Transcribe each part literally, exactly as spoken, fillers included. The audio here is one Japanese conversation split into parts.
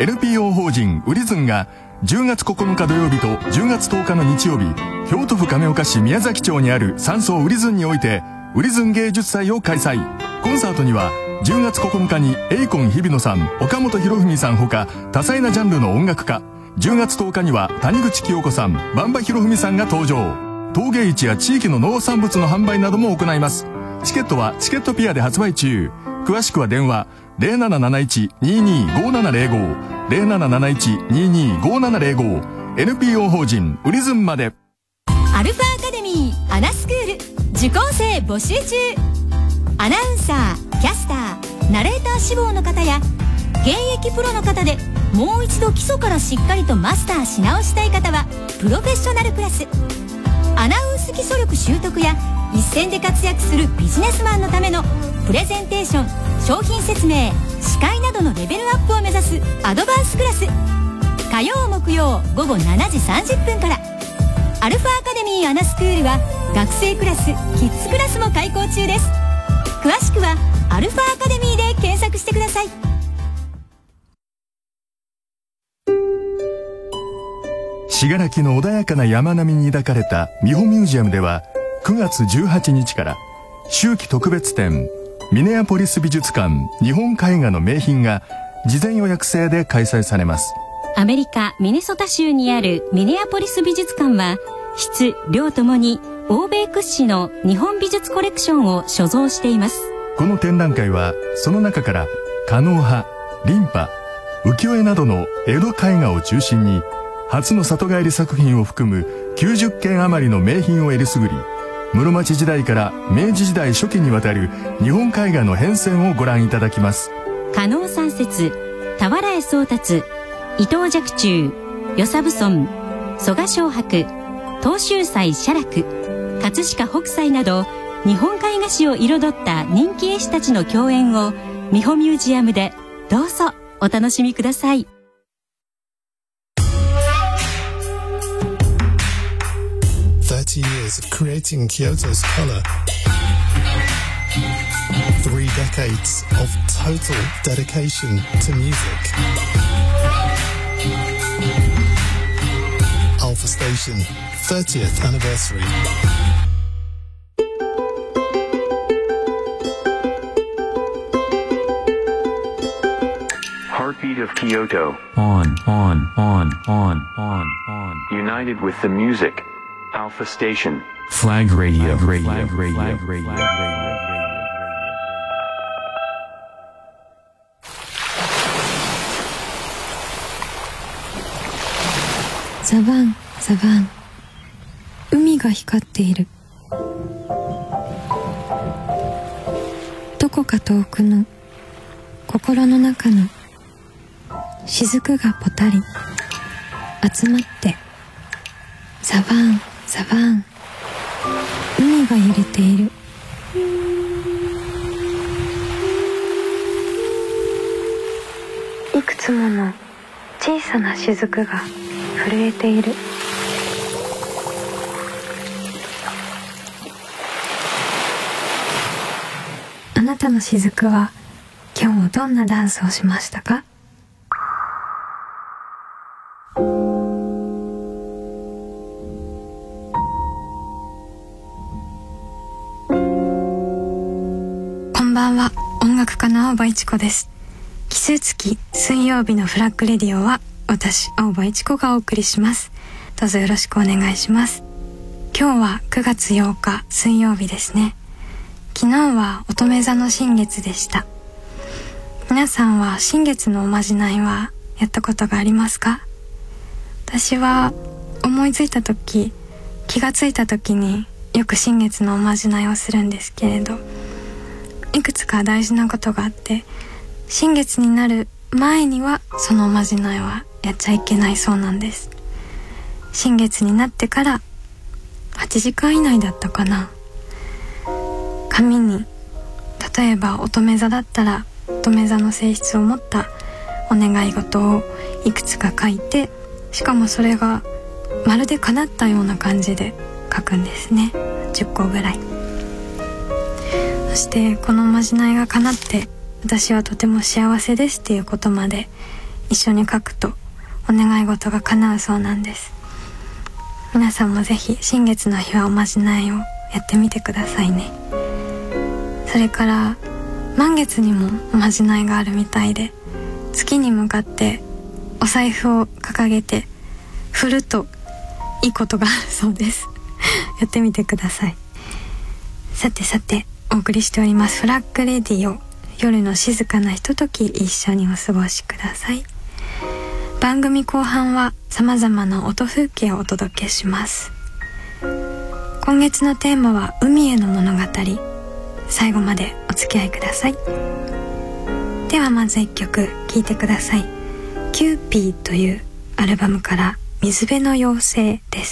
エヌピーオー 法人ウリズンがじゅうがつここのか土曜日とじゅうがつとおかの日曜日、京都府亀岡市宮崎町にある山荘ウリズンにおいてウリズン芸術祭を開催。コンサートにはじゅうがつここのかにエイコン日比野さん、岡本博文さんほか多彩なジャンルの音楽家、じゅうがつとおかには谷口清子さん、馬場博文さんが登場。陶芸市や地域の農産物の販売なども行います。チケットはチケットピアで発売中。詳しくは電話 ゼロなななないち にーにーごーななゼロご ゼロなななないち にーにーごーななゼロご エヌピーオー 法人ウリズンまで。 アルファアカデミーアナスクール受講生募集中。アナウンサー、キャスター、ナレーター志望の方や現役プロの方でもう一度基礎からしっかりとマスターし直したい方はプロフェッショナルクラス。アナウンス基礎力習得や一線で活躍するビジネスマンのためのプレゼンテーション、商品説明、司会などのレベルアップを目指すアドバンスクラス。火曜木曜午後しちじさんじゅっぷんから。アルファアカデミーアナスクールは学生クラス、キッズクラスも開講中です。詳しくはアルファアカデミーで検索してください。 信楽の穏やかな山並みに抱かれた美穂ミュージアムではくがつじゅうはちにちから秋季特別展ミネアポリス美術館日本絵画の名品が事前予約制で開催されます。 アメリカミネソタ州にあるミネアポリス美術館は質・量ともに欧米屈指の日本美術コレクションを所蔵しています。 この展覧会はその中から狩野派、琳派、浮世絵などの江戸絵画を中心に初の里帰り作品を含むきゅうじゅっけん余りの名品をえりすぐり、室町時代から明治時代初期にわたる日本絵画の変遷をご覧いただきます。 狩野三節、俵絵宗達、伊藤若冲、与謝蕪村、蘇我蕭白、東秀斎写楽、葛飾北斎など日本絵画史を彩った人気絵師たちの共演を美穂ミュージアムでどうぞお楽しみください。 thirty years of creating Kyoto's color. Three decades of total dedication to music. Alpha Station, thirtieth anniversary. Heartbeat of Kyoto. On, on, on, on, on, on. United with the music. Alpha Station. Flag Radio, radio, Flag radio, radio, radio, flag radio. ザバン、ザバン。海が光っている。どこか遠くの心の中の雫がぽたり集まってザバンザバン、海が揺れている。いくつもの小さな雫が震えている。あなたの雫は今日どんなダンスをしましたか？こんばんは、音楽家の青葉一子です。奇数月水曜日のフラッグレディオは私青葉一子がお送りします。どうぞよろしくお願いします。今日はくがつようか水曜日ですね。昨日は乙女座の新月でした。皆さんは新月のおまじないはやったことがありますか？私は思いついた時、気がついた時によく新月のおまじないをするんですけれど、いくつか大事なことがあって、新月になる前にはそのおまじないはやっちゃいけないそうなんです。新月になってからはちじかん以内だったかな、紙に例えば乙女座だったら乙女座の性質を持ったお願い事をいくつか書いて、しかもそれがまるで叶ったような感じで書くんですね。じゅっこぐらい。そしてこのおまじないが叶って私はとても幸せですっていうことまで一緒に書くとお願い事が叶うそうなんです。皆さんもぜひ新月の日はおまじないをやってみてくださいね。それから満月にもおまじないがあるみたいで、月に向かってお財布を掲げて振るといいことがあるそうですやってみてください。さてさて、お送りしておりますフラッグレディオ、夜の静かなひととき一緒にお過ごしください。番組後半は様々な音風景をお届けします。今月のテーマは海への物語。最後までお付き合いください。ではまず一曲聴いてください。キューピーというアルバムから水辺の妖精です。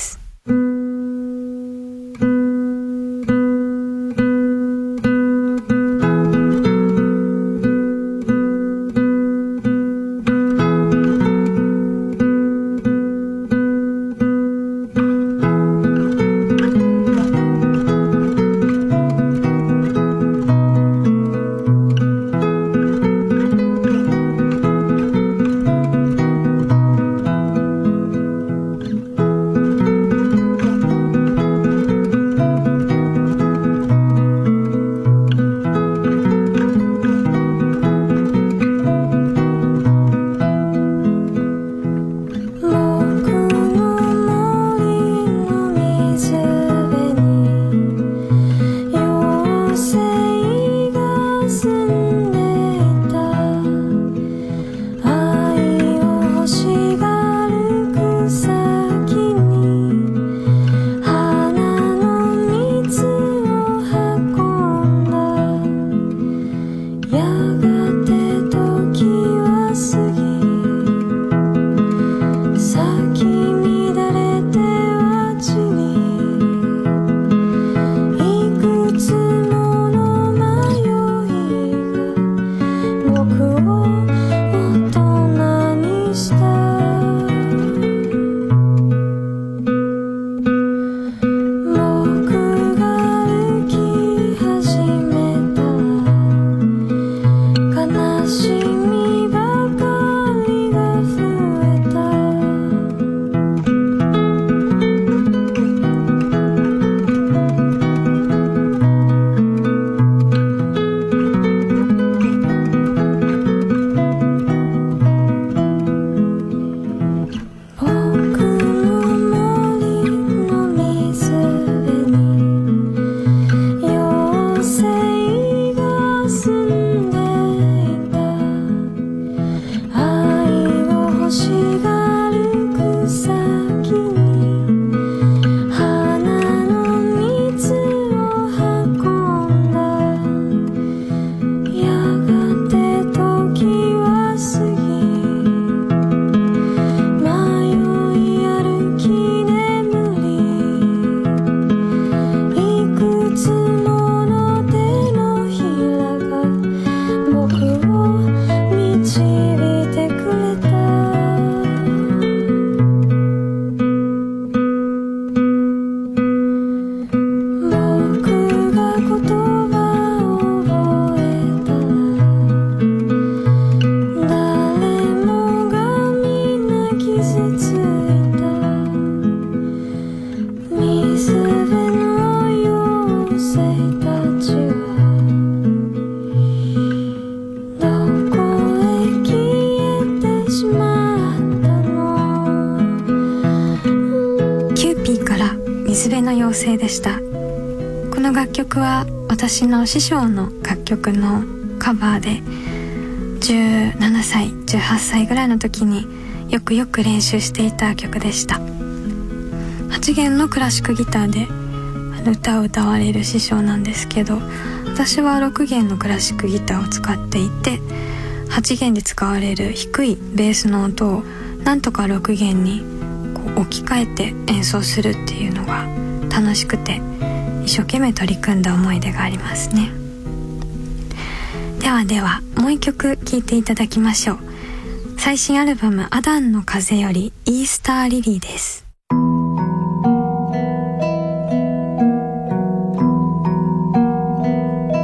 でした。この楽曲は私の師匠の楽曲のカバーで、じゅうななさいじゅうはっさいぐらいの時によくよく練習していた曲でした。はちげんのクラシックギターで歌を歌われる師匠なんですけど、私はろくげんのクラシックギターを使っていて、はちげんで使われる低いベースの音をなんとかろくげんにこう置き換えて演奏するっていうのが楽しくて、一生懸命取り組んだ思い出がありますね。ではではもう一曲聴いていただきましょう。最新アルバムアダンの風よりイースターリリーです。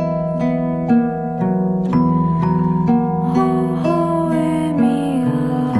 微笑み合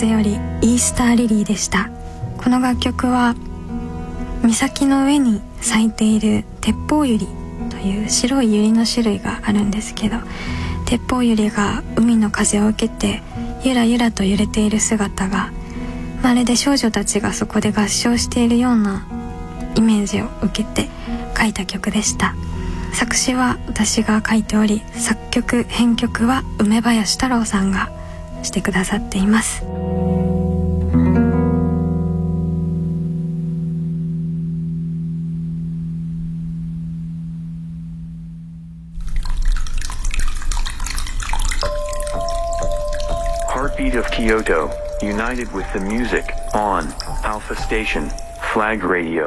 風よりイースターリリーでした。この楽曲は岬の上に咲いている鉄砲ユリという白いユリの種類があるんですけど、鉄砲ユリが海の風を受けてゆらゆらと揺れている姿がまるで少女たちがそこで合唱しているようなイメージを受けて書いた曲でした。作詞は私が書いており、作曲編曲は梅林太郎さんがしてくださっています。 Heartbeat of Kyoto, united with the music, on Alpha Station, Flag Radio.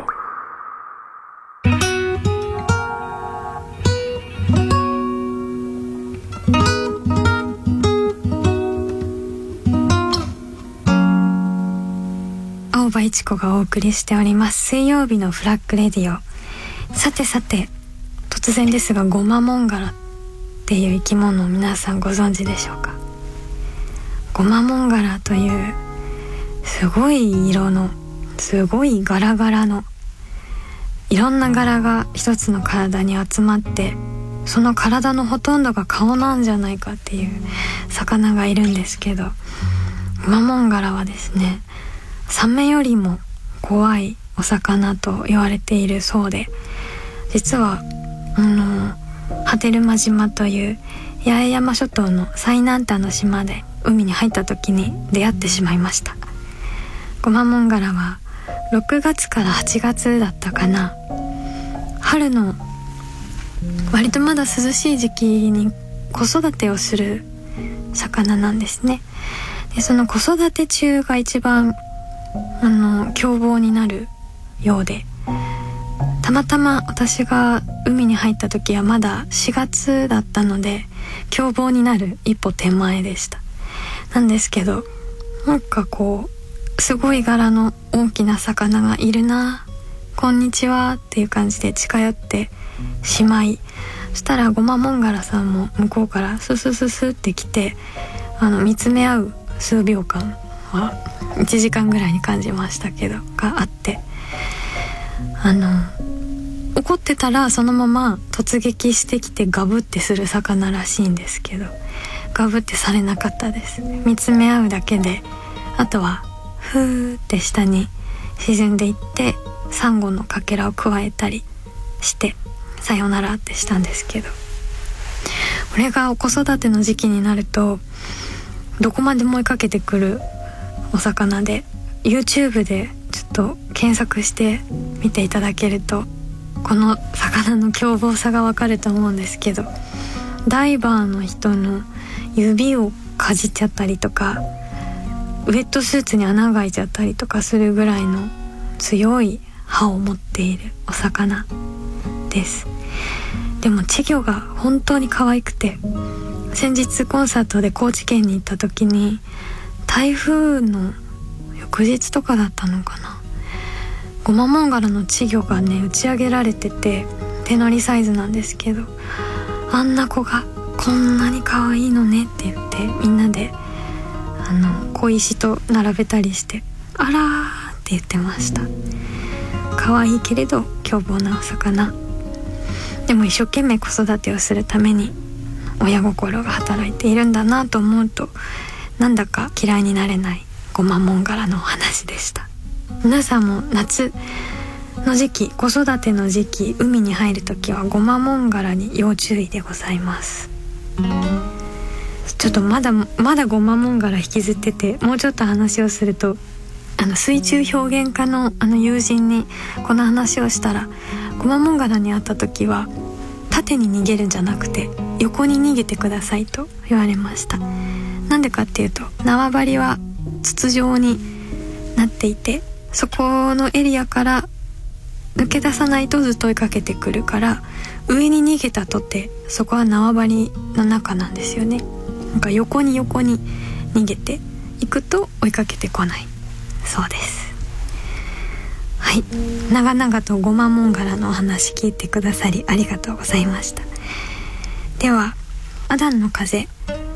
青葉一子がお送りしております水曜日のフラッグレディオ。さてさて、突然ですがゴマモンガラっていう生き物を皆さんご存知でしょうか。ゴマモンガラというすごい色のすごいガラガラのいろんな柄が一つの体に集まって、その体のほとんどが顔なんじゃないかっていう魚がいるんですけど、ゴマモンガラはですね、サメよりも怖いお魚と言われているそうで、実はあの波照間島という八重山諸島の最南端の島で海に入った時に出会ってしまいました。ゴマモンガラはろくがつからはちがつだったかな、春の割とまだ涼しい時期に子育てをする魚なんですね。でその子育て中が一番あの凶暴になるようで、たまたま私が海に入った時はまだしがつだったので凶暴になる一歩手前でした。なんですけど、なんかこうすごい柄の大きな魚がいるな、こんにちはっていう感じで近寄ってしまい、そしたらゴマモンガラさんも向こうからススススって来て、あの見つめ合う数秒間はいちじかんぐらいに感じましたけどがあって、あの怒ってたらそのまま突撃してきてガブってする魚らしいんですけど、ガブってされなかったです。見つめ合うだけで、あとはふーって下に沈んでいってサンゴのかけらをくわえたりしてさよならってしたんですけど、これが子育ての時期になるとどこまでも追いかけてくるお魚で、 YouTube でちょっと検索して見ていただけるとこの魚の凶暴さがわかると思うんですけど、ダイバーの人の指をかじっちゃったりとか、ウェットスーツに穴が開いちゃったりとかするぐらいの強い歯を持っているお魚です。でも稚魚が本当に可愛くて、先日コンサートで高知県に行った時に台風の翌日とかだったのかな、ゴマモンガラの稚魚がね打ち上げられてて、手乗りサイズなんですけど、あんな子がこんなに可愛いのねって言ってみんなであの小石と並べたりして、あらーって言ってました。可愛いけれど凶暴なお魚でも一生懸命子育てをするために親心が働いているんだなと思うと、なんだか嫌いになれないゴマモンガラのお話でした。皆さんも夏の時期、子育ての時期、海に入るときはゴマモンガラに要注意でございます。ちょっとまだまだゴマモンガラ引きずってて、もうちょっと話をすると、あの水中表現家のあの友人にこの話をしたら、ゴマモンガラに会った時は縦に逃げるんじゃなくて横に逃げてくださいと言われました。なんでかっていうと、縄張りは筒状になっていて、そこのエリアから抜け出さないとずっと追いかけてくるから、上に逃げたとてそこは縄張りの中なんですよね。なんか横に横に逃げていくと追いかけてこないそうです。はい、長々とゴマモンガラのお話聞いてくださりありがとうございました。ではアダンの風、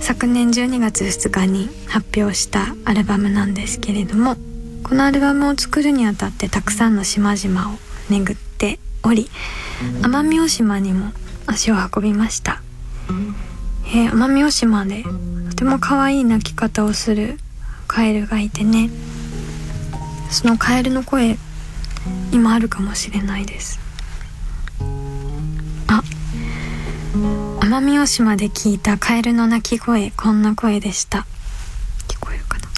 昨年じゅうにがつふつかに発表したアルバムなんですけれども、このアルバムを作るにあたってたくさんの島々を巡っており、奄美大島にも足を運びました。えー、奄美大島でとても可愛い鳴き方をするカエルがいてね、そのカエルの声今あるかもしれないです。あ、奄美大島で聞いたカエルの鳴き声、こんな声でした。聞こえるかな。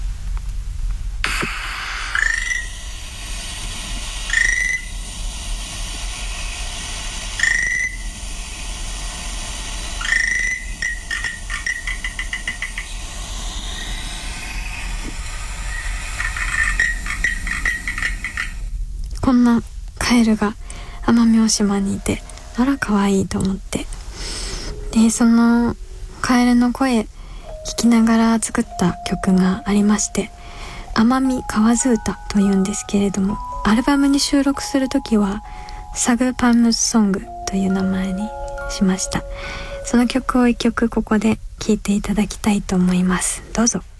こんなカエルが奄美大島にいて、あら可愛いと思って、でそのカエルの声聞きながら作った曲がありまして、奄美河津歌というんですけれども、アルバムに収録するときはサグパンムスソングという名前にしました。その曲を一曲ここで聴いていただきたいと思います。どうぞ。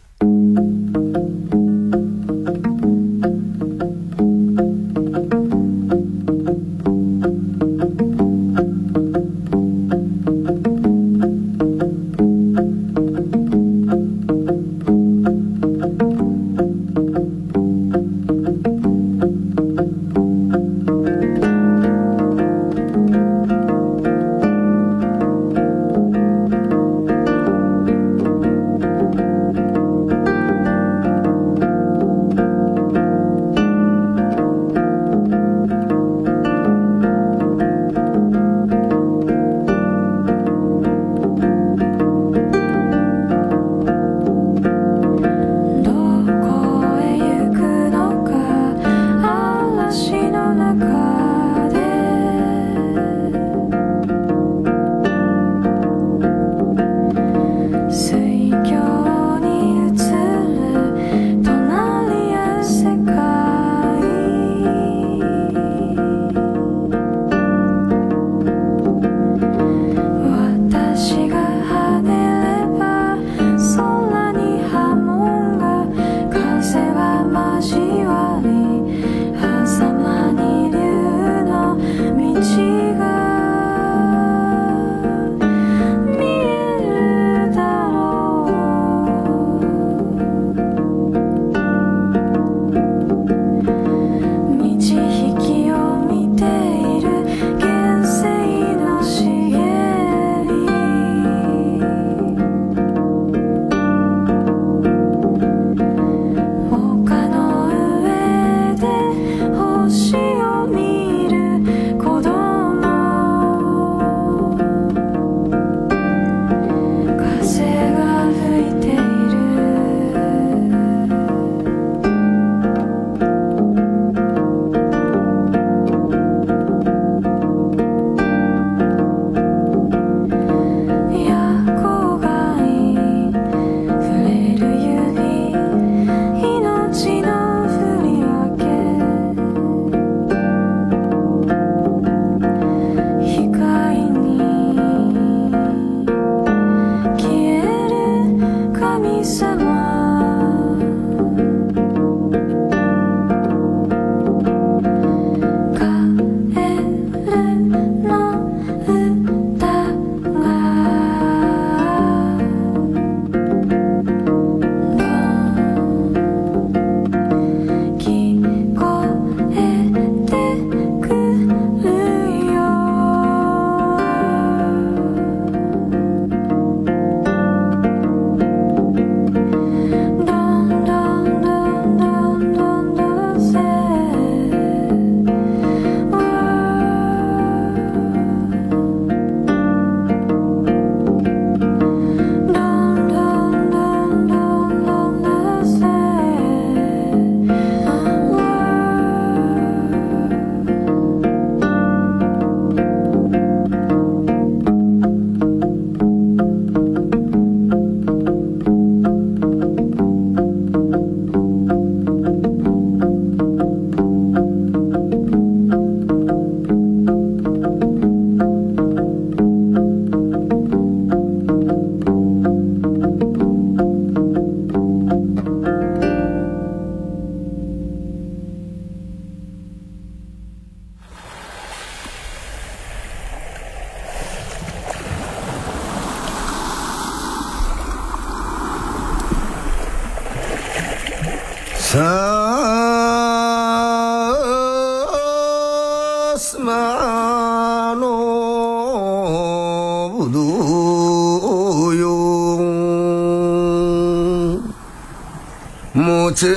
さすまのぶどうよもち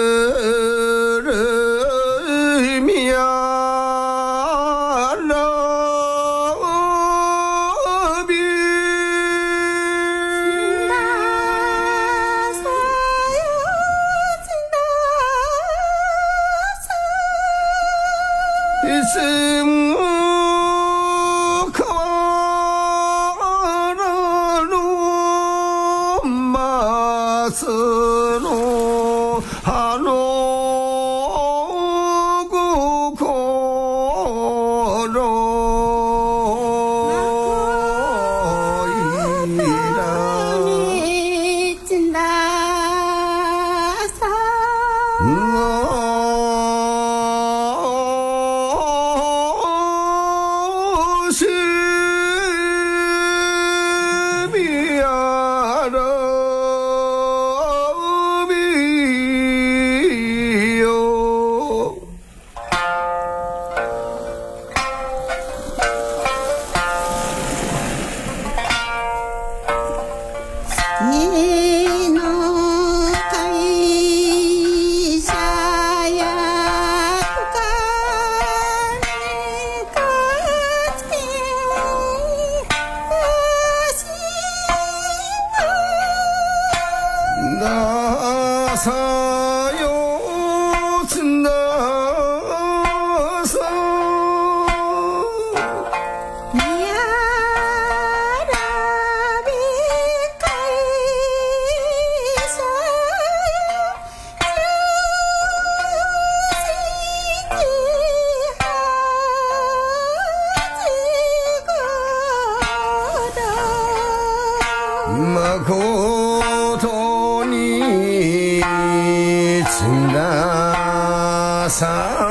誠につなさ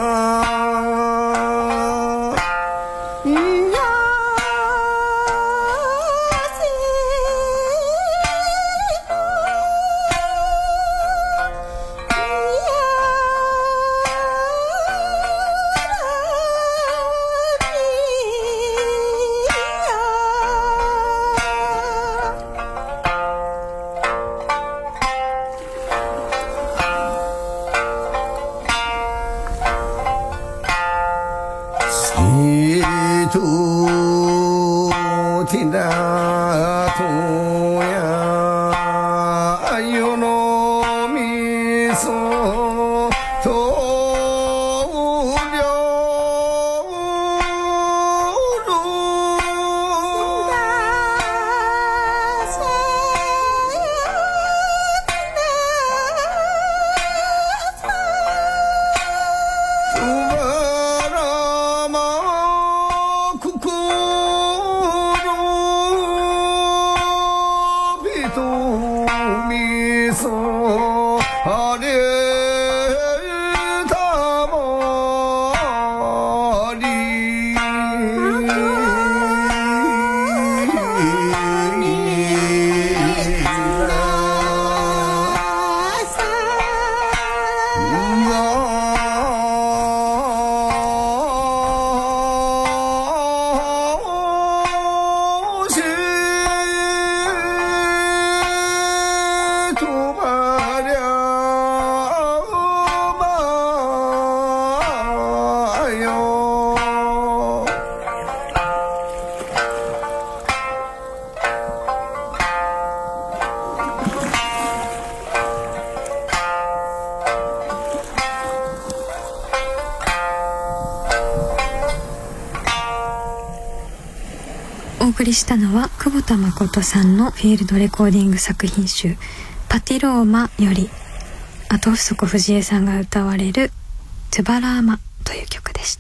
お送りしたのは久保田誠さんのフィールドレコーディング作品集パティローマより後底藤江さんが歌われるトゥバラーマという曲でした。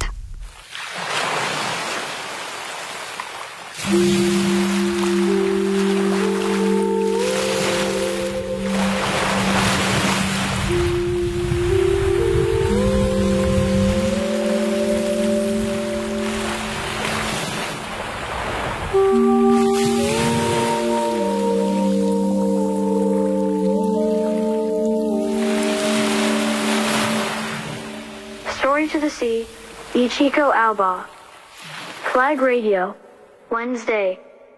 C. Ichiko Aoba. Flag Radio. Wednesday.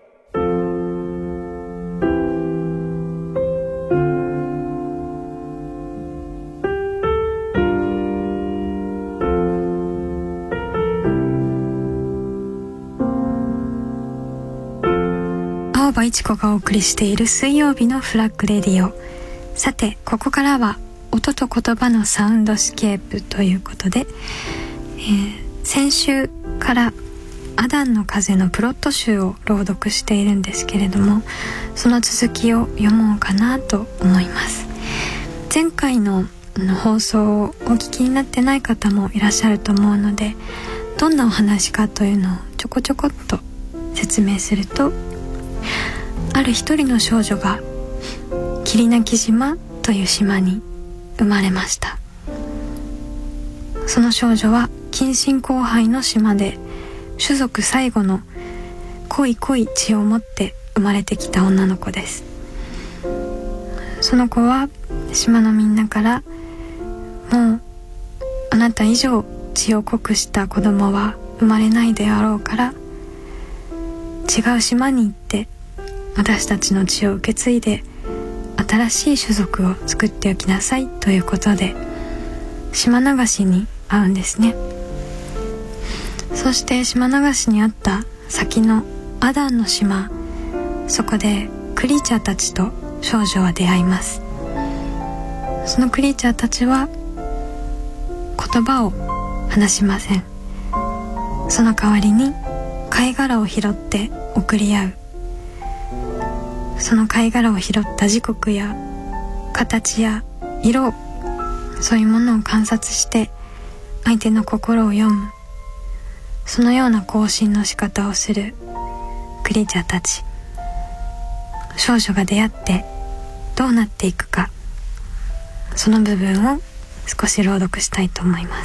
青葉一子がお送りしている水曜日のフラッグレディオ。さてここからは音と言葉のサウンドスケープということで、えー、先週からアダンの風のプロット集を朗読しているんですけれども、その続きを読もうかなと思います。前回の放送をお聞きになってない方もいらっしゃると思うので、どんなお話かというのをちょこちょこっと説明すると、ある一人の少女が霧鳴島という島に生まれました。その少女は近親交配の島で種族最後の濃い濃い血を持って生まれてきた女の子です。その子は島のみんなから、もうあなた以上血を濃くした子供は生まれないであろうから、違う島に行って私たちの血を受け継いで新しい種族を作っておきなさいということで島流しに会うんですね。そして島流しに会った先のアダンの島、そこでクリーチャーたちと少女は出会います。そのクリーチャーたちは言葉を話しません。その代わりに貝殻を拾って送り合う。その貝殻を拾った時刻や形や色、そういうものを観察して相手の心を読む、そのような交信の仕方をするクリーチャーたち。少女が出会ってどうなっていくか、その部分を少し朗読したいと思います。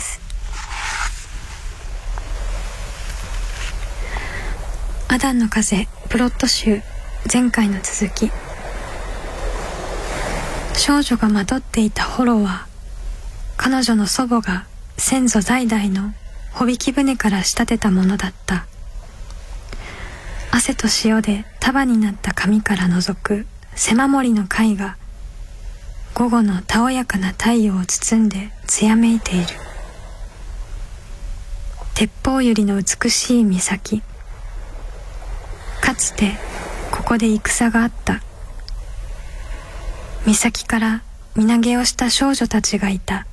アダンの風プロット集、前回の続き。少女がまとっていた幌は、彼女の祖母が先祖代々の帆引き船から仕立てたものだった。汗と塩で束になった紙から覗く狭森の貝が、午後のたおやかな太陽を包んで艶めいている。鉄砲百合の美しい岬。かつてここで戦があった。岬から身投げをした少女たちがいた。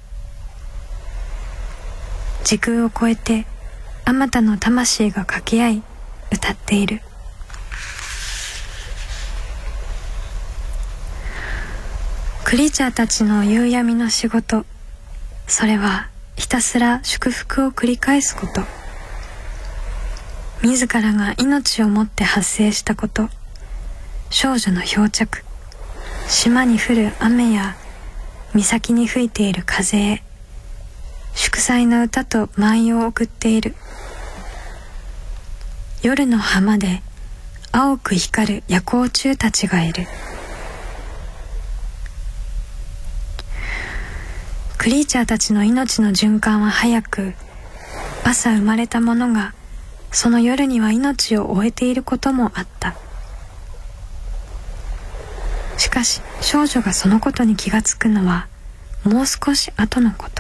時空を超えてあまたの魂が掛け合い歌っている。クリーチャーたちの夕闇の仕事、それはひたすら祝福を繰り返すこと。自らが命をもって発生したこと、少女の漂着、島に降る雨や岬に吹いている風へ祝祭の歌と舞を送っている。夜の浜で青く光る夜光虫たちがいる。クリーチャーたちの命の循環は早く、朝生まれたものがその夜には命を終えていることもあった。しかし少女がそのことに気がつくのはもう少し後のこと。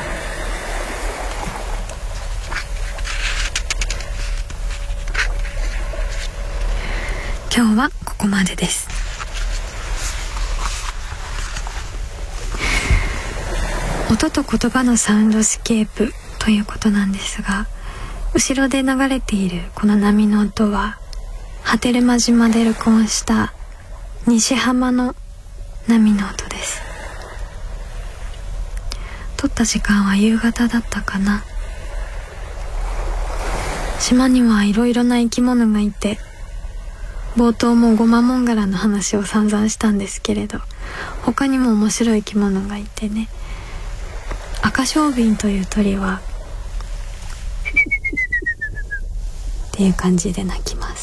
今日はここまでです。音と言葉のサウンドスケープということなんですが、後ろで流れているこの波の音は波照間島で録音した西浜の波の音です。撮った時間は夕方だったかな。島にはいろいろな生き物がいて、冒頭もゴマモンガラの話を散々したんですけれど、他にも面白い生き物がいてね、赤ショウビンという鳥はっていう感じで鳴きます。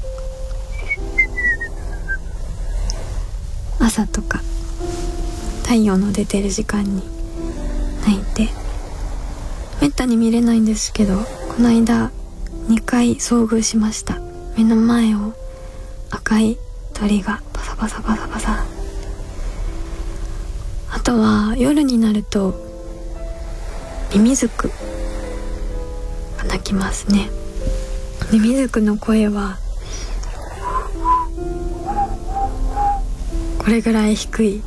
朝とか太陽の出てる時間に鳴いて、 めったに見れないんですけど、この間にかい遭遇しました。目の前を赤い鳥がパサパサパサパサ。あとは夜になるとミミズクが鳴きますね。ミミズクの声はこれぐらい低い。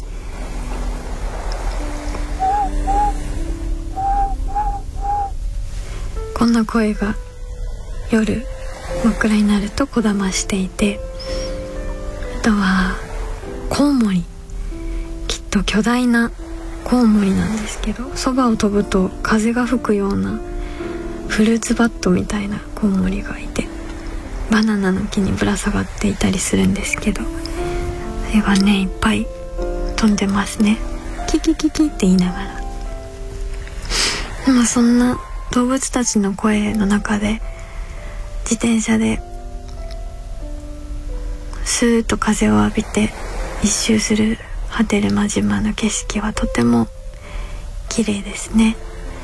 こんな声が夜真っ暗になるとこだましていて、あとはコウモリ、きっと巨大なコウモリなんですけど、空を飛ぶと風が吹くようなフルーツバットみたいなコウモリがいて、バナナの木にぶら下がっていたりするんですけど、それがねいっぱい飛んでますね。キキキキって言いながら。でもそんな動物たちの声の中で自転車でスーッと風を浴びて一周する波照間島の景色はとても綺麗ですね。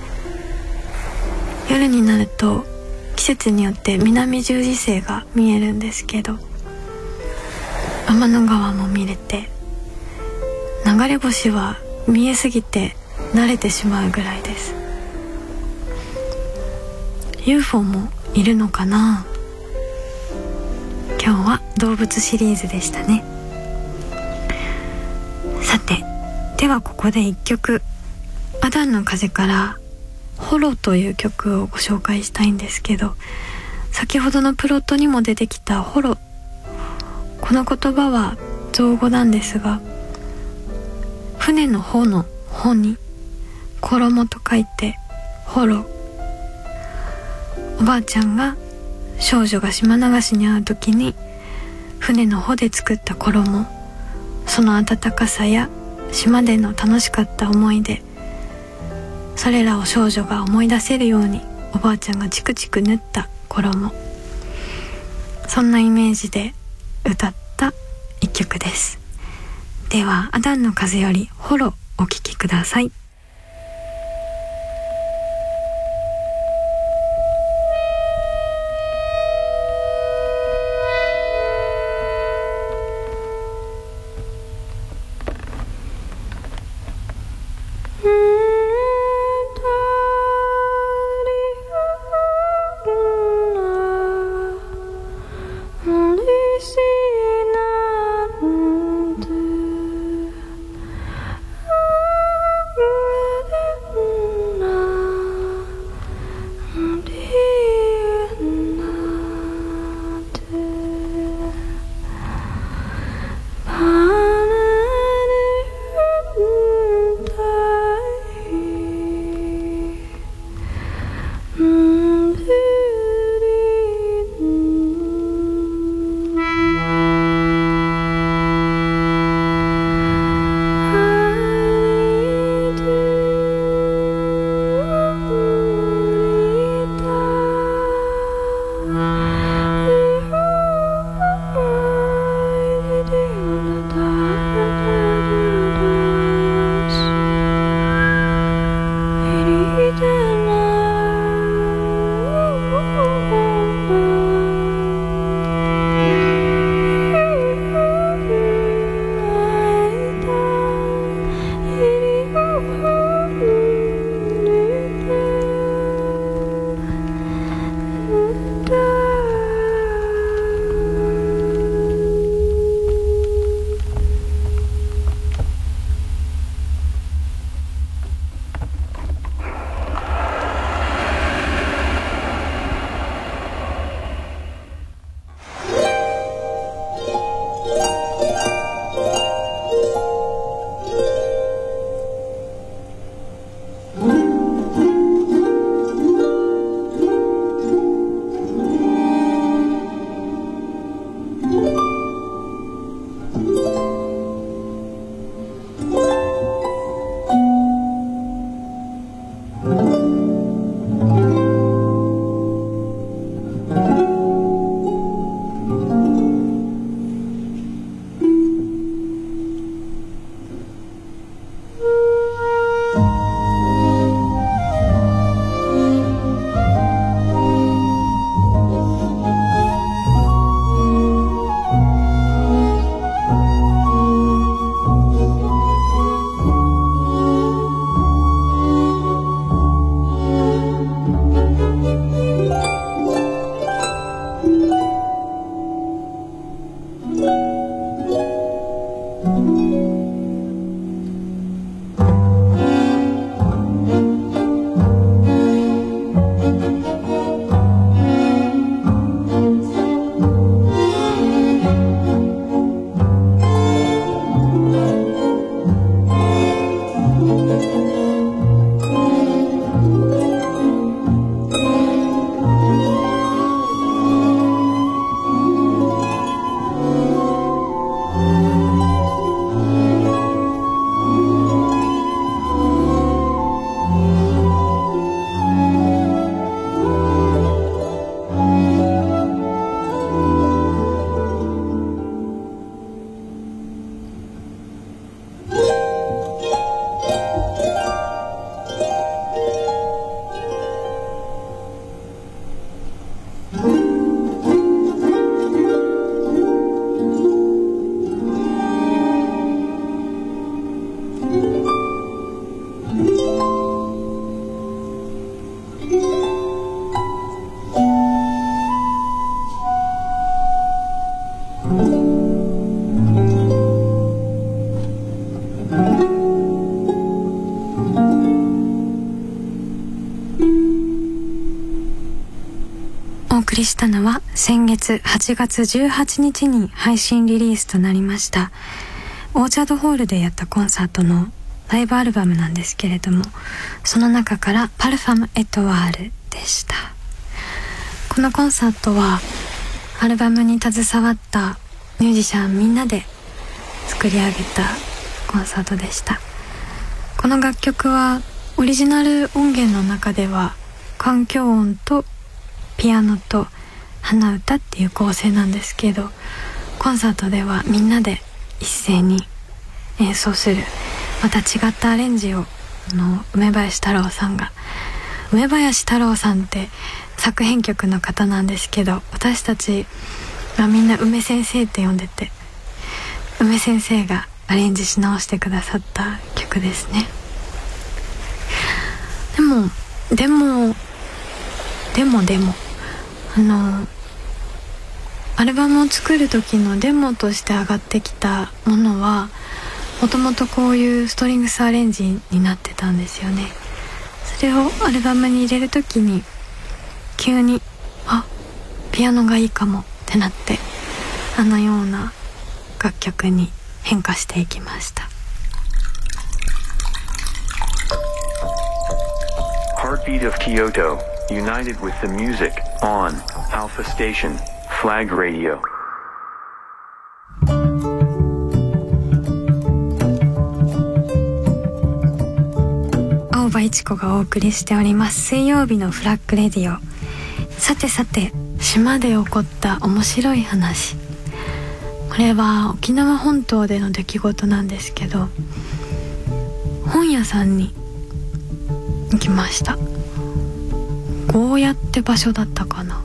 夜になると季節によって南十字星が見えるんですけど、天の川も見れて、流れ星は見えすぎて慣れてしまうぐらいです。 ユーフォー もいるのかな。今日は動物シリーズでしたね。さて、ではここで一曲、アダンの風からホロという曲をご紹介したいんですけど、先ほどのプロットにも出てきたホロ、この言葉は造語なんですが、船の帆の帆に衣と書いてホロ。おばあちゃんが少女が島流しに会う時に船の帆で作った衣、その温かさや島での楽しかった思い出、それらを少女が思い出せるようにおばあちゃんがチクチク縫った衣、そんなイメージで歌った一曲です。ではアダンの風よりホロお聴きください。だりしたのは先月はちがつじゅうはちにちに配信リリースとなりましたオーチャードホールでやったコンサートのライブアルバムなんですけれども、その中からパルファムエトワールでした。このコンサートはアルバムに携わったミュージシャンみんなで作り上げたコンサートでした。この楽曲はオリジナル音源の中では環境音とピアノと鼻歌っていう構成なんですけど、コンサートではみんなで一斉に演奏するまた違ったアレンジをあの梅林太郎さんが、梅林太郎さんって作編曲の方なんですけど、私たちはみんな梅先生って呼んでて、梅先生がアレンジし直してくださった曲ですね。でもでもでもでもあのアルバムを作る時のデモとして上がってきたものはもともとこういうストリングスアレンジになってたんですよね。それをアルバムに入れる時に急にあピアノがいいかもってなって、あのような楽曲に変化していきました。 Heartbeat of Kyoto, united with the music on Alpha Station Flag Radio。 青葉一子がお送りしております水曜日のフラッグレディオ。さてさて、島で起こった面白い話、これは沖縄本島での出来事なんですけど、本屋さんに行きました。ゴーヤって場所だったかな。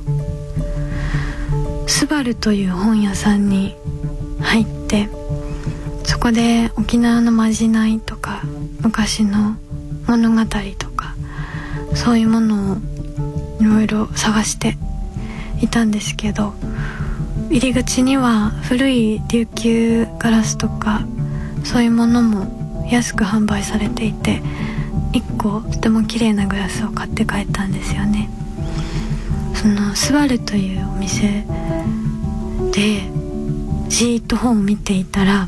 スバルという本屋さんに入って、そこで沖縄のまじないとか昔の物語とかそういうものをいろいろ探していたんですけど、入り口には古い琉球ガラスとかそういうものも安く販売されていて、いっことても綺麗なグラスを買って帰ったんですよね。そのスバルというお店でじーっと本を見ていたら、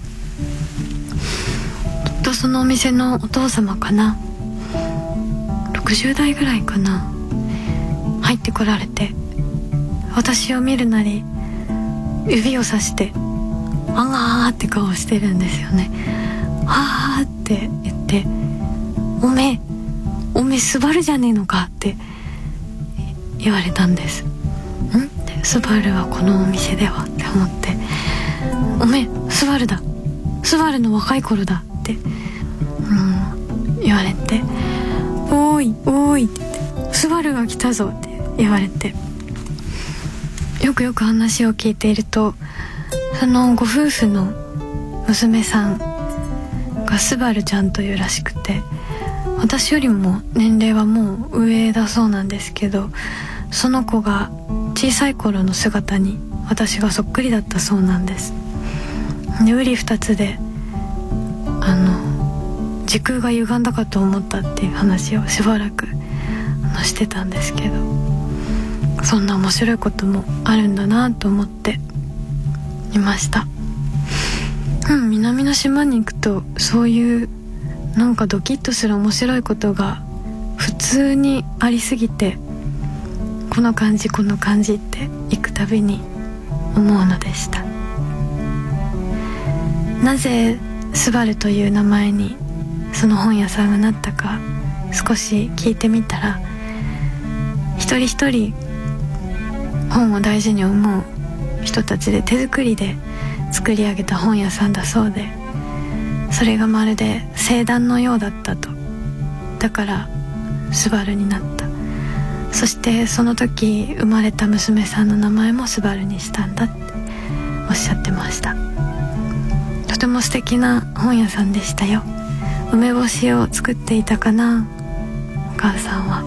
きっとそのお店のお父様かな、ろくじゅうだいぐらいかな、入ってこられて、私を見るなり指をさしてあがーって顔してるんですよね。あーって言って、おめおめスバルじゃねえのかって言われたんです。んってスバルはこのお店ではって思って、おめスバルだ、スバルの若い頃だって、うん、言われて、おーいおーいって言って、スバルが来たぞって言われて、よくよく話を聞いていると、そのご夫婦の娘さんがスバルちゃんというらしくて、私よりも年齢はもう上だそうなんですけど、その子が小さい頃の姿に私がそっくりだったそうなんです。で、うり二つであの時空が歪んだかと思ったっていう話をしばらくあのしてたんですけど、そんな面白いこともあるんだなと思っていました。うん、南の島に行くとそういうなんかドキッとする面白いことが普通にありすぎて、この感じこの感じって行くたびに思うのでした。なぜスバルという名前にその本屋さんがなったか少し聞いてみたら、一人一人本を大事に思う人たちで手作りで作り上げた本屋さんだそうで、それがまるで聖壇のようだったと。だからスバルになった。そしてその時生まれた娘さんの名前もスバルにしたんだっておっしゃってました。とても素敵な本屋さんでしたよ。梅干しを作っていたかな、お母さんは。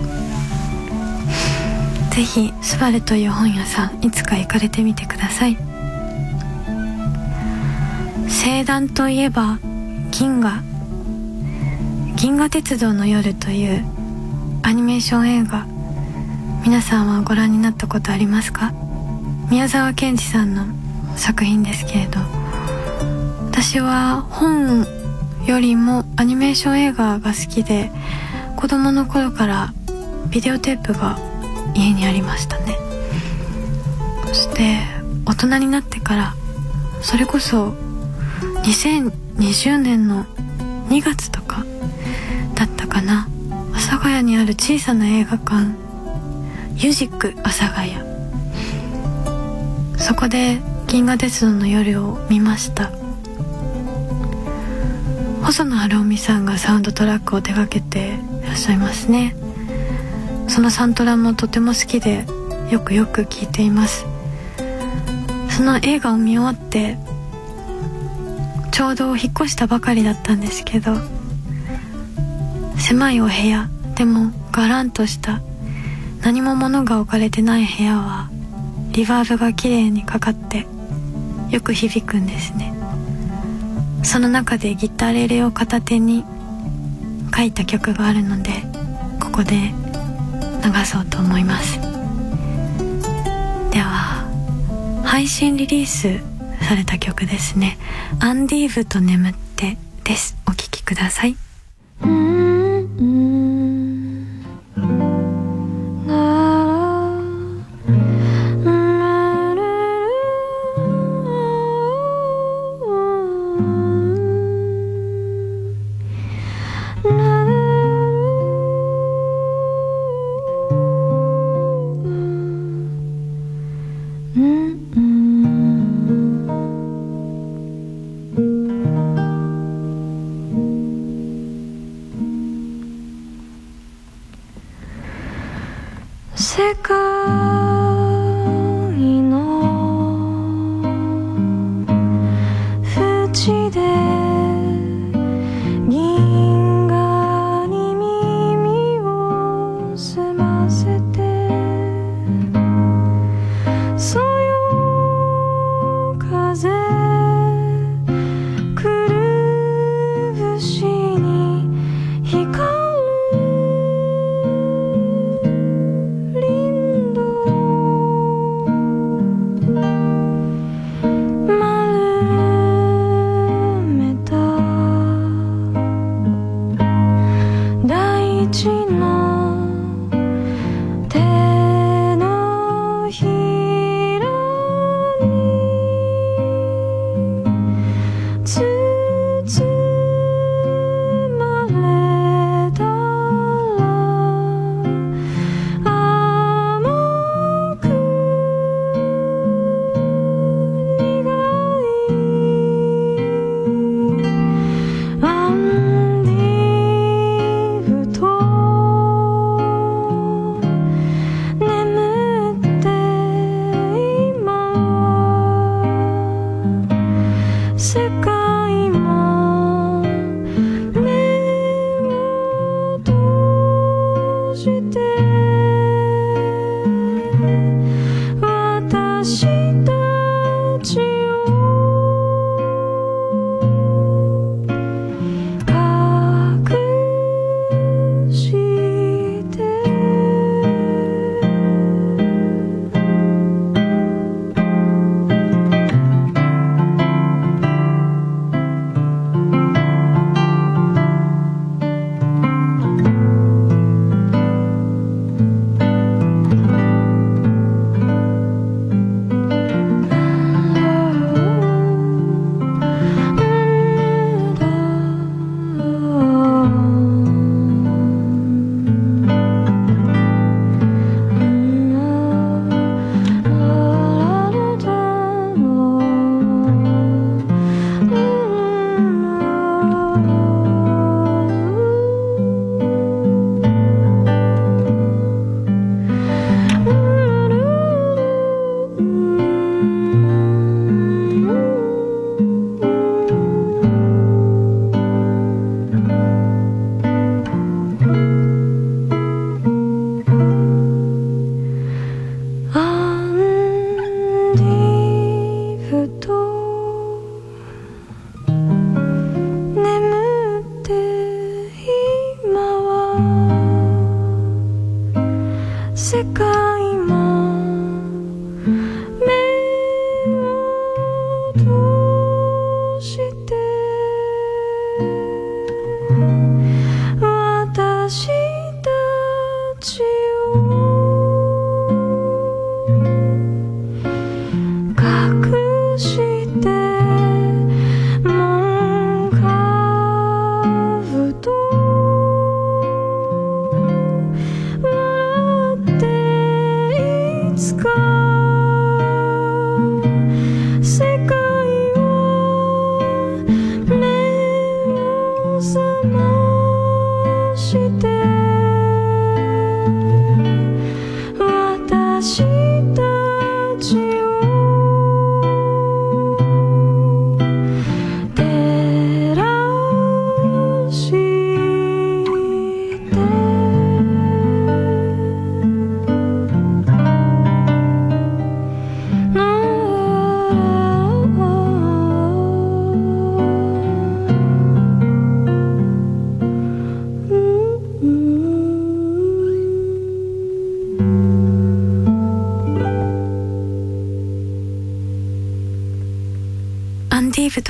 ぜひスバルという本屋さんいつか行かれてみてください。聖壇といえば銀河銀河鉄道の夜というアニメーション映画、 皆さんはご覧になったことありますか？宮沢賢治さんの作品ですけれど、私は本よりもアニメーション映画が好きで、子供の頃からビデオテープが家にありましたね。そして大人になってから、それこそにせんにじゅうねんのにがつとかだったかな、阿佐ヶ谷にある小さな映画館、ユジック阿佐ヶ谷、そこで銀河鉄道の夜を見ました。細野晴臣さんがサウンドトラックを手掛けていらっしゃいますね。そのサントラもとても好きで、よくよく聴いています。その映画を見終わってちょうど引っ越したばかりだったんですけど、狭いお部屋でもガランとした何も物が置かれてない部屋はリバーブが綺麗にかかってよく響くんですね。その中でギタレレを片手に書いた曲があるので、ここで流そうと思います。では配信リリースされた曲ですね。アンディーブと眠ってです。お聴きください。世界の淵で銀河に耳を澄ませて、そよ風くるぶしに光る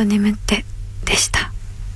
眠ってでした。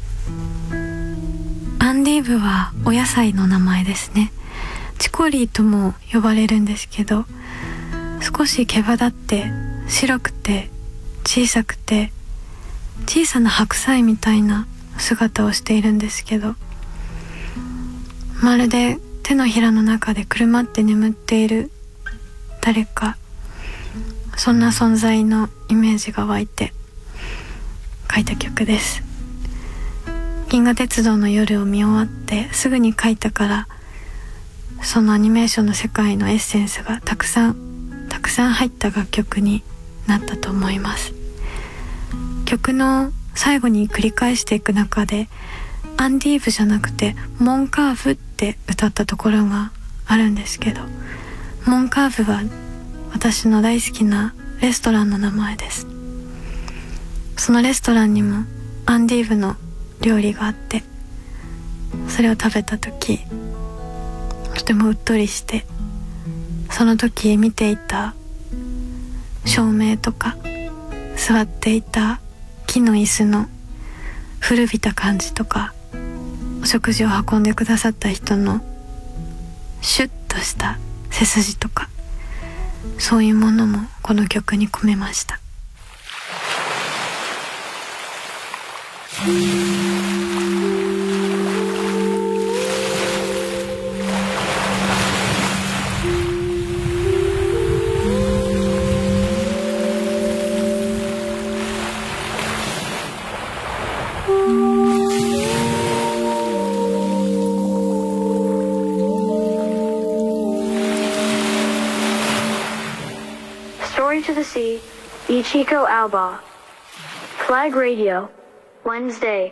アンディーブはお野菜の名前ですね。チコリーとも呼ばれるんですけど、少し毛羽立って白くて小さくて小さな白菜みたいな姿をしているんですけど、まるで手のひらの中でくるまって眠っている誰か、そんな存在のイメージが湧いて書いた曲です。銀河鉄道の夜を見終わってすぐに書いたから、そのアニメーションの世界のエッセンスがたくさんたくさん入った楽曲になったと思います。曲の最後に繰り返していく中で、アンディーブじゃなくてモンカーブって歌ったところがあるんですけど、モンカーブは私の大好きなレストランの名前です。そのレストランにもアンディーブの料理があって、それを食べた時とてもうっとりして、その時見ていた照明とか座っていた木の椅子の古びた感じとか、お食事を運んでくださった人のシュッとした背筋とか、そういうものもこの曲に込めました。 Story to the Sea, Ichiko Aoba. Flag Radio, Wednesday.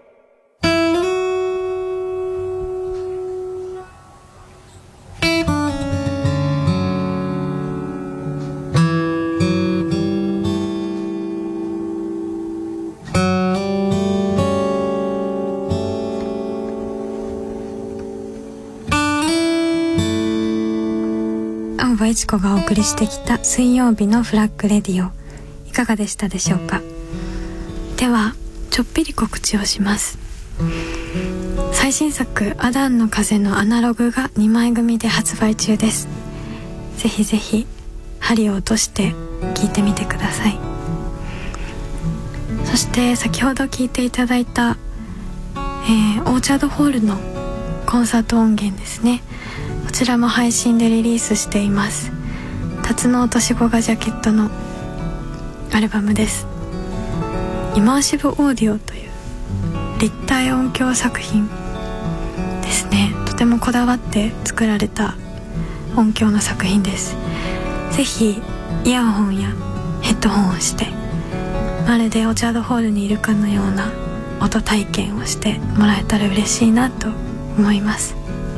青葉一子がお送りしてきた水曜日のフラッグレディオ、いかがでしたでしょうか。ではちょっぴり告知をします。最新作アダンの風のアナログがにまい組で発売中です。ぜひぜひ針を落として聴いてみてください。そして先ほど聴いていただいた、えー、オーチャードホールのコンサート音源ですね。こちらも配信でリリースしています。辰野としごがジャケットのアルバムです。イマーシブオーディオという立体音響作品ですね。とてもこだわって作られた音響の作品です。ぜひイヤホンやヘッドホンをして、まるでオーチャードホールにいるかのような音体験をしてもらえたら嬉しいなと思います。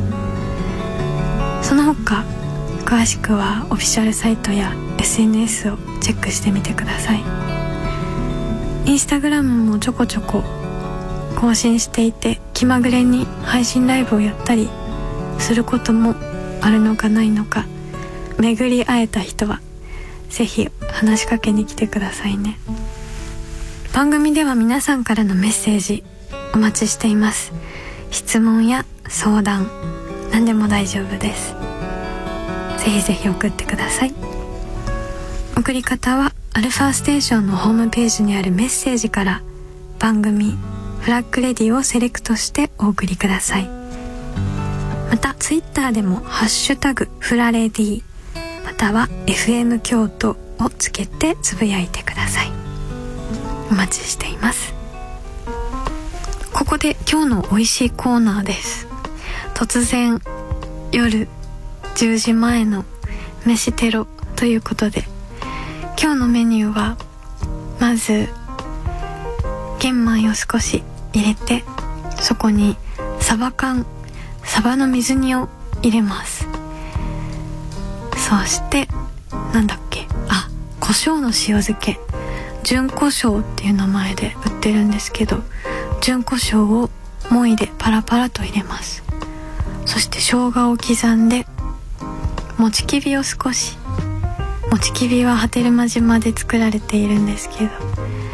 その他詳しくはオフィシャルサイトや エスエヌエス をチェックしてみてください。インスタグラムもちょこちょこ更新していて、気まぐれに配信ライブをやったりすることもあるのかないのか、巡り会えた人はぜひ話しかけに来てくださいね。番組では皆さんからのメッセージお待ちしています。質問や相談、何でも大丈夫です。ぜひぜひ送ってください。送り方はアルファステーションのホームページにあるメッセージから番組フラッグレディをセレクトしてお送りください。またツイッターでもハッシュタグフラレディまたは エフエム 京都をつけてつぶやいてください。お待ちしています。ここで今日の美味しいコーナーです。突然夜じゅうじまえの飯テロということで、今日のメニューはまず玄米を少し入れて、そこにサバ缶、サバの水煮を入れます。そしてなんだっけ、あ、胡椒の塩漬け、純胡椒っていう名前で売ってるんですけど、純胡椒をもいでパラパラと入れます。そして生姜を刻んで、もちきびを少し、もちきびは波照間島で作られているんですけど、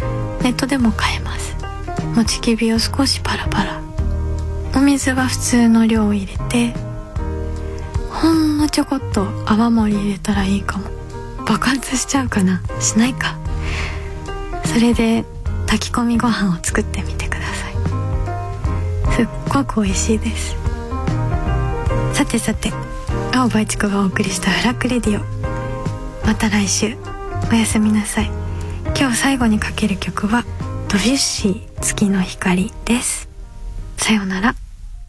ネットでも買えます。もちきびを少しパラパラ、お水は普通の量を入れて、ほんのちょこっと泡盛入れたらいいかも。爆発しちゃうかな、しないか。それで炊き込みご飯を作ってみてください。すっごく美味しいです。さてさて、青葉一子がお送りしたフラッグレディオ、また来週。おやすみなさい。今日最後にかける曲はドビュッシー月の光です。さようなら。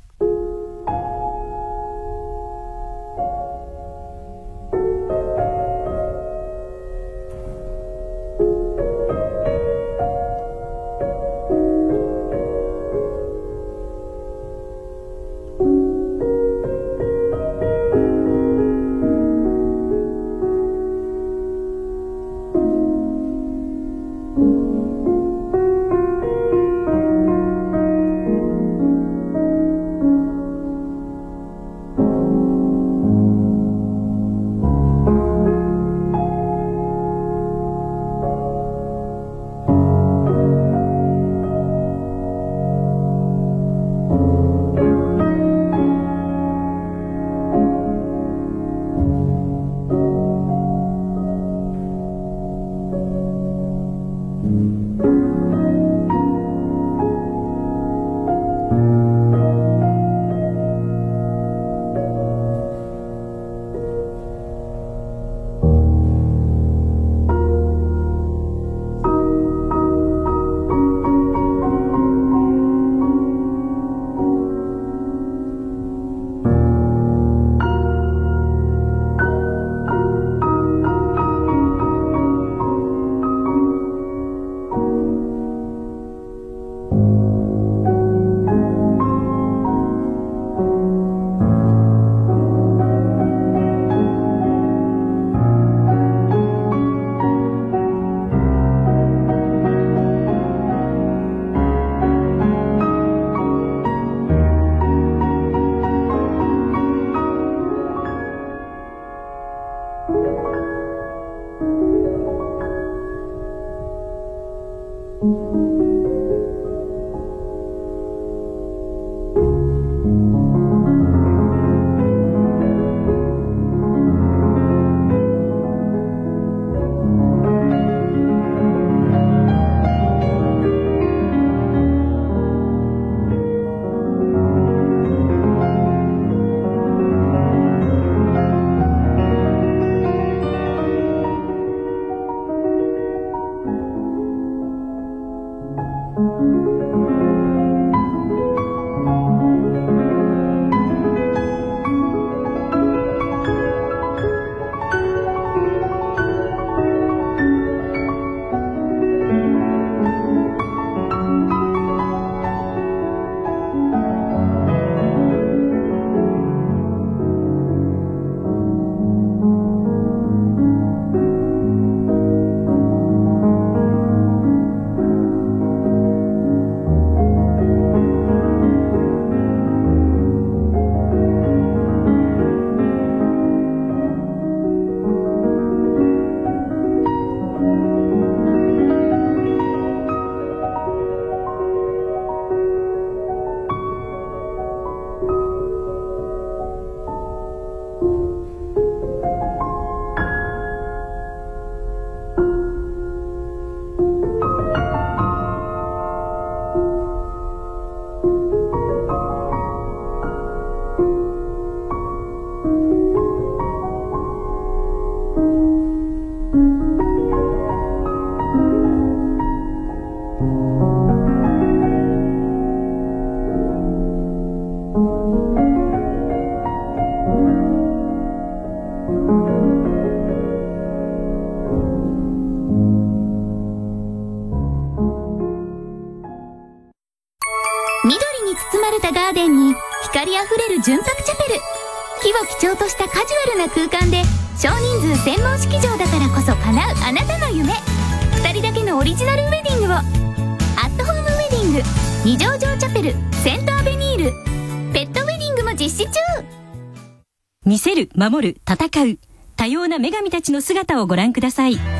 ガーデンに光あふれる純白チャペル。木を基調としたカジュアルな空間で少人数専門式場だからこそ叶うあなたの夢。ふたりだけのオリジナルウェディングを。アットホームウェディング二条城チャペルセントアベニール。ペットウェディングも実施中。 見せる、守る、戦う多様な女神たちの姿をご覧ください。